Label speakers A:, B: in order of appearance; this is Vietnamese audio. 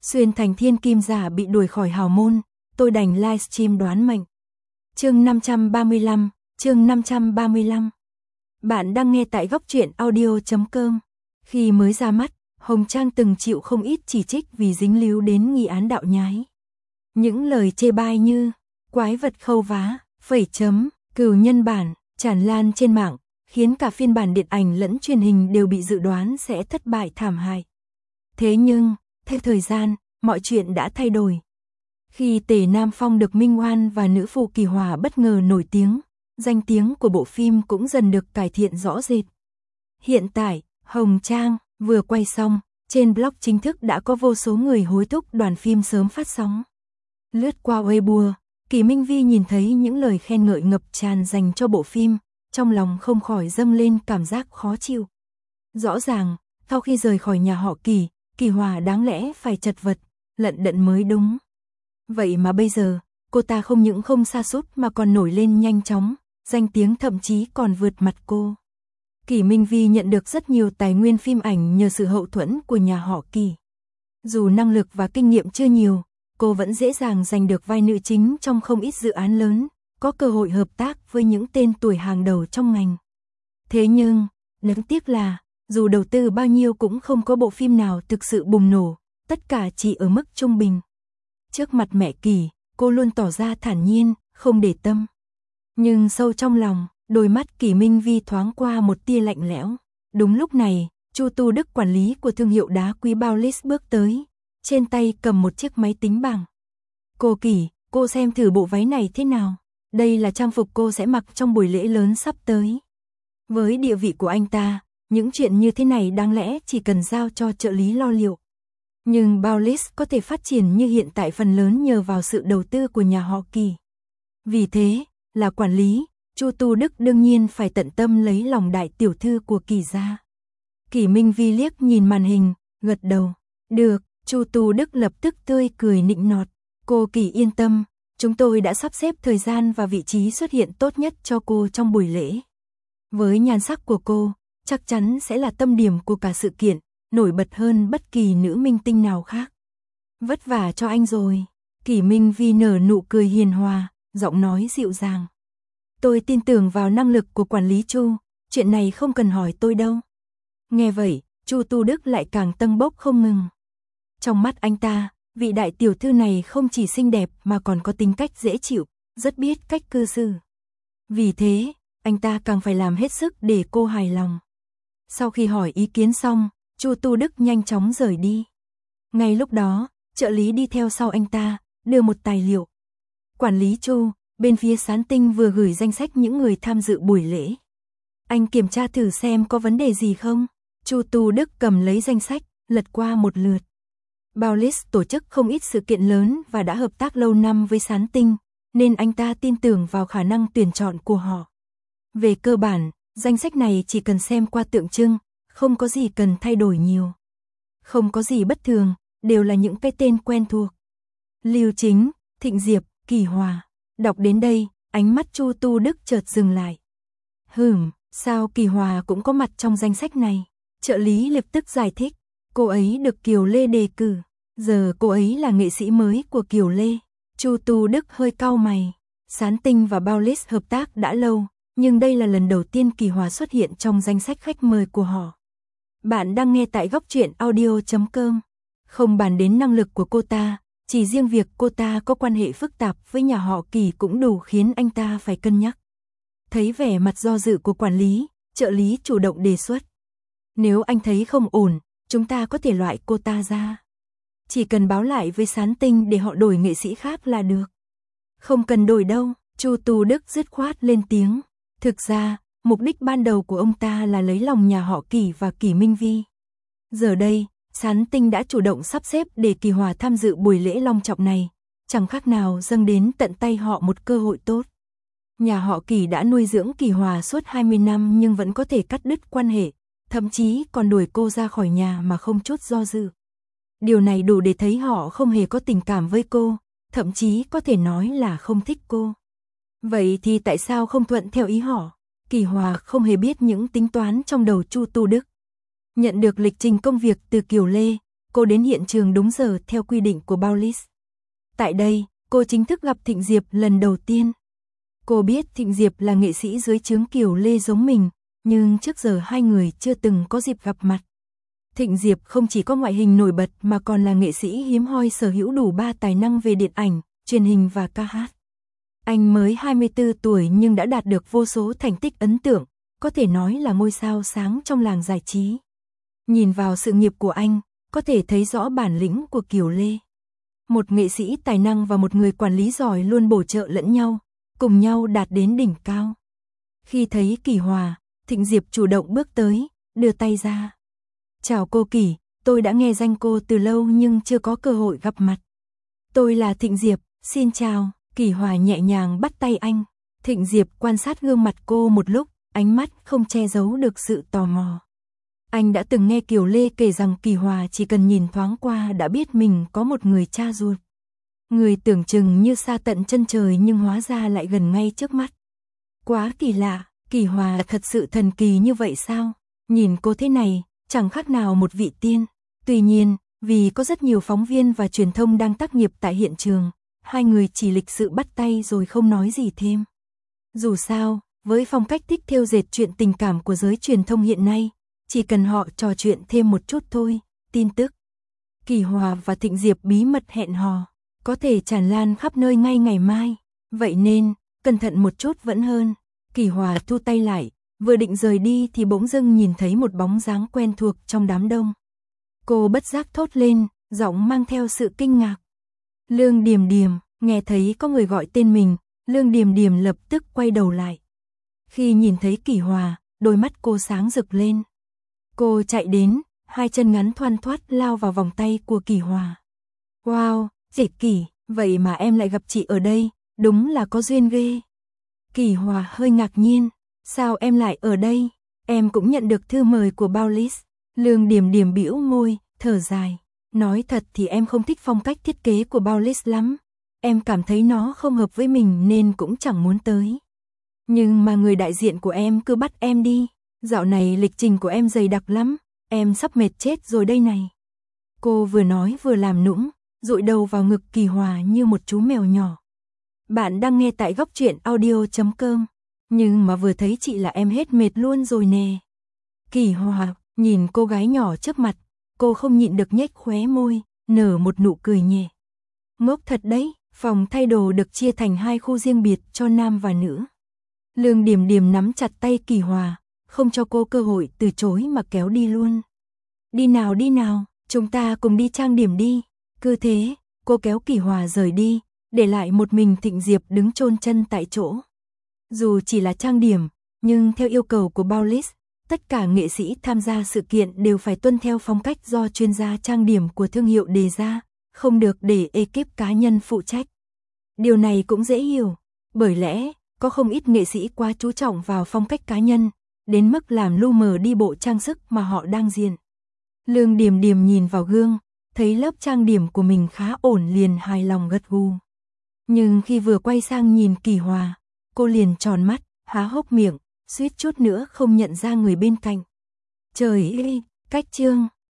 A: Xuyên thành thiên kim giả bị đuổi khỏi hào môn, tôi đành livestream đoán mệnh. Chương 535. Bạn đang nghe tại góc truyện audio.com. Khi mới ra mắt, Hồng Trang từng chịu không ít chỉ trích vì dính líu đến nghi án đạo nhái. Những lời chê bai như quái vật khâu vá, phẩy chấm, cừu nhân bản tràn lan trên mạng, khiến cả phiên bản điện ảnh lẫn truyền hình đều bị dự đoán sẽ thất bại thảm hại. Thế nhưng, theo thời gian, mọi chuyện đã thay đổi. Khi Tề Nam Phong được minh oan và nữ phụ Kỳ Hòa bất ngờ nổi tiếng, danh tiếng của bộ phim cũng dần được cải thiện rõ rệt. Hiện tại, Hồng Trang vừa quay xong, trên blog chính thức đã có vô số người hối thúc đoàn phim sớm phát sóng. Lướt qua Weibo, Kỷ Minh Vi nhìn thấy những lời khen ngợi ngập tràn dành cho bộ phim, trong lòng không khỏi dâng lên cảm giác khó chịu. Rõ ràng, sau khi rời khỏi nhà họ Kỳ, Kỳ Hòa đáng lẽ phải chật vật, lận đận mới đúng. Vậy mà bây giờ, cô ta không những không sa sút mà còn nổi lên nhanh chóng, danh tiếng thậm chí còn vượt mặt cô. Kỷ Minh Vi nhận được rất nhiều tài nguyên phim ảnh nhờ sự hậu thuẫn của nhà họ Kỳ. Dù năng lực và kinh nghiệm chưa nhiều, cô vẫn dễ dàng giành được vai nữ chính trong không ít dự án lớn, có cơ hội hợp tác với những tên tuổi hàng đầu trong ngành. Thế nhưng, đáng tiếc là, dù đầu tư bao nhiêu cũng không có bộ phim nào thực sự bùng nổ, tất cả chỉ ở mức trung bình. Trước mặt mẹ Kỳ, cô luôn tỏ ra thản nhiên, không để tâm. Nhưng sâu trong lòng, đôi mắt Kỷ Minh Vi thoáng qua một tia lạnh lẽo. Đúng lúc này, Chu Tu Đức, quản lý của thương hiệu đá quý Baulis bước tới, trên tay cầm một chiếc máy tính bảng. Cô Kỳ, cô xem thử bộ váy này thế nào? Đây là trang phục cô sẽ mặc trong buổi lễ lớn sắp tới. Với địa vị của anh ta, những chuyện như thế này đáng lẽ chỉ cần giao cho trợ lý lo liệu. Nhưng Baulis có thể phát triển như hiện tại phần lớn nhờ vào sự đầu tư của nhà họ Kỳ. Vì thế, là quản lý, Chu Tu Đức đương nhiên phải tận tâm lấy lòng đại tiểu thư của Kỳ gia. Kỷ Minh Vi liếc nhìn màn hình, gật đầu. Được, Chu Tu Đức lập tức tươi cười nịnh nọt. Cô Kỳ yên tâm, chúng tôi đã sắp xếp thời gian và vị trí xuất hiện tốt nhất cho cô trong buổi lễ. Với nhan sắc của cô, chắc chắn sẽ là tâm điểm của cả sự kiện, nổi bật hơn bất kỳ nữ minh tinh nào khác. Vất vả cho anh rồi. Kỷ Minh Vi nở nụ cười hiền hòa, giọng nói dịu dàng. Tôi tin tưởng vào năng lực của quản lý Chu, chuyện này không cần hỏi tôi đâu. Nghe vậy, Chu Tu Đức lại càng tâng bốc không ngừng. Trong mắt anh ta, vị đại tiểu thư này không chỉ xinh đẹp mà còn có tính cách dễ chịu, rất biết cách cư xử. Vì thế, anh ta càng phải làm hết sức để cô hài lòng. Sau khi hỏi ý kiến xong, Chu Tu Đức nhanh chóng rời đi. Ngay lúc đó, trợ lý đi theo sau anh ta, đưa một tài liệu. Quản lý Chu, bên phía Sán Tinh vừa gửi danh sách những người tham dự buổi lễ. Anh kiểm tra thử xem có vấn đề gì không? Chu Tu Đức cầm lấy danh sách, lật qua một lượt. Baulis tổ chức không ít sự kiện lớn và đã hợp tác lâu năm với Sán Tinh, nên anh ta tin tưởng vào khả năng tuyển chọn của họ. Về cơ bản, danh sách này chỉ cần xem qua tượng trưng, không có gì cần thay đổi nhiều. Không có gì bất thường, đều là những cái tên quen thuộc. Lưu Chính, Thịnh Diệp, Kỳ Hòa. Đọc đến đây, ánh mắt Chu Tu Đức chợt dừng lại. Sao Kỳ Hòa cũng có mặt trong danh sách này? Trợ lý lập tức giải thích, cô ấy được Kiều Lê đề cử. Giờ cô ấy là nghệ sĩ mới của Kiều Lê. Chu Tu Đức hơi cau mày. Sán Tinh và Baulis hợp tác đã lâu, nhưng đây là lần đầu tiên Kỳ Hòa xuất hiện trong danh sách khách mời của họ. Bạn đang nghe tại góc truyện audio.com. Không bàn đến năng lực của cô ta, chỉ riêng việc cô ta có quan hệ phức tạp với nhà họ Kỳ cũng đủ khiến anh ta phải cân nhắc. Thấy vẻ mặt do dự của quản lý, trợ lý chủ động đề xuất. Nếu anh thấy không ổn, chúng ta có thể loại cô ta ra. Chỉ cần báo lại với Sán Tinh để họ đổi nghệ sĩ khác là được. Không cần đổi đâu, Chu Tu Đức dứt khoát lên tiếng. Thực ra, mục đích ban đầu của ông ta là lấy lòng nhà họ Kỳ và Kỷ Minh Vi. Giờ đây, Sán Tinh đã chủ động sắp xếp để Kỳ Hòa tham dự buổi lễ long trọng này, chẳng khác nào dâng đến tận tay họ một cơ hội tốt. Nhà họ Kỳ đã nuôi dưỡng Kỳ Hòa suốt 20 năm nhưng vẫn có thể cắt đứt quan hệ, thậm chí còn đuổi cô ra khỏi nhà mà không chút do dự. Điều này đủ để thấy họ không hề có tình cảm với cô, thậm chí có thể nói là không thích cô. Vậy thì tại sao không thuận theo ý họ? Kỳ Hòa không hề biết những tính toán trong đầu Chu Tu Đức. Nhận được lịch trình công việc từ Kiều Lê, cô đến hiện trường đúng giờ theo quy định của Bounce. Tại đây, cô chính thức gặp Thịnh Diệp lần đầu tiên. Cô biết Thịnh Diệp là nghệ sĩ dưới trướng Kiều Lê giống mình, nhưng trước giờ hai người chưa từng có dịp gặp mặt. Thịnh Diệp không chỉ có ngoại hình nổi bật mà còn là nghệ sĩ hiếm hoi sở hữu đủ 3 tài năng về điện ảnh, truyền hình và ca hát. Anh mới 24 tuổi nhưng đã đạt được vô số thành tích ấn tượng, có thể nói là ngôi sao sáng trong làng giải trí. Nhìn vào sự nghiệp của anh, có thể thấy rõ bản lĩnh của Kiều Lê. Một nghệ sĩ tài năng và một người quản lý giỏi luôn bổ trợ lẫn nhau, cùng nhau đạt đến đỉnh cao. Khi thấy Kỳ Hòa, Thịnh Diệp chủ động bước tới, đưa tay ra. Chào cô Kỳ, tôi đã nghe danh cô từ lâu nhưng chưa có cơ hội gặp mặt. Tôi là Thịnh Diệp, xin chào. Kỳ Hòa nhẹ nhàng bắt tay anh. Thịnh Diệp quan sát gương mặt cô một lúc, ánh mắt không che giấu được sự tò mò. Anh đã từng nghe Kiều Lê kể rằng Kỳ Hòa chỉ cần nhìn thoáng qua đã biết mình có một người cha ruột. Người tưởng chừng như xa tận chân trời nhưng hóa ra lại gần ngay trước mắt. Quá kỳ lạ, Kỳ Hòa thật sự thần kỳ như vậy sao? Nhìn cô thế này, chẳng khác nào một vị tiên. Tuy nhiên, vì có rất nhiều phóng viên và truyền thông đang tác nghiệp tại hiện trường, hai người chỉ lịch sự bắt tay rồi không nói gì thêm. Dù sao, với phong cách thích thêu dệt chuyện tình cảm của giới truyền thông hiện nay, chỉ cần họ trò chuyện thêm một chút thôi. Tin tức Kỳ Hòa và Thịnh Diệp bí mật hẹn hò, có thể tràn lan khắp nơi ngay ngày mai. Vậy nên, cẩn thận một chút vẫn hơn. Kỳ Hòa thu tay lại, vừa định rời đi thì bỗng dưng nhìn thấy một bóng dáng quen thuộc trong đám đông. Cô bất giác thốt lên, giọng mang theo sự kinh ngạc. Lương Điềm Điềm. Nghe thấy có người gọi tên mình, Lương Điềm Điềm lập tức quay đầu lại. Khi nhìn thấy Kỳ Hòa, đôi mắt cô sáng rực lên. Cô chạy đến, hai chân ngắn thoăn thoắt lao vào vòng tay của Kỳ Hòa. Wow, dễ Kỳ, vậy mà em lại gặp chị ở đây, đúng là có duyên ghê. Kỳ Hòa hơi ngạc nhiên, sao em lại ở đây? Em cũng nhận được thư mời của Bounce. Lương Điềm Điềm bĩu môi, thở dài. Nói thật thì em không thích phong cách thiết kế của Bounce lắm. Em cảm thấy nó không hợp với mình nên cũng chẳng muốn tới. Nhưng mà người đại diện của em cứ bắt em đi. Dạo này lịch trình của em dày đặc lắm, em sắp mệt chết rồi đây này. Cô vừa nói vừa làm nũng, dụi đầu vào ngực Kỳ Hòa như một chú mèo nhỏ. Bạn đang nghe tại góc truyện audio.com. Nhưng mà vừa thấy chị là em hết mệt luôn rồi nè. Kỳ Hòa nhìn cô gái nhỏ trước mặt, cô không nhịn được nhếch khóe môi, nở một nụ cười nhẹ. Ngốc thật đấy, phòng thay đồ được chia thành 2 khu riêng biệt cho nam và nữ. Lương Điềm Điềm nắm chặt tay Kỳ Hòa, không cho cô cơ hội từ chối mà kéo đi luôn. Đi nào, chúng ta cùng đi trang điểm đi. Cứ thế, cô kéo Kỳ Hòa rời đi, để lại một mình Thịnh Diệp đứng chôn chân tại chỗ. Dù chỉ là trang điểm, nhưng theo yêu cầu của Bounce, tất cả nghệ sĩ tham gia sự kiện đều phải tuân theo phong cách do chuyên gia trang điểm của thương hiệu đề ra, không được để ekip cá nhân phụ trách. Điều này cũng dễ hiểu, bởi lẽ có không ít nghệ sĩ quá chú trọng vào phong cách cá nhân, đến mức làm lu mờ đi bộ trang sức mà họ đang diện. Lương Điềm Điềm nhìn vào gương, thấy lớp trang điểm của mình khá ổn liền hài lòng gật gù. Nhưng khi vừa quay sang nhìn Kỳ Hòa, cô liền tròn mắt, há hốc miệng, suýt chút nữa không nhận ra người bên cạnh. Trời ơi, cách chương.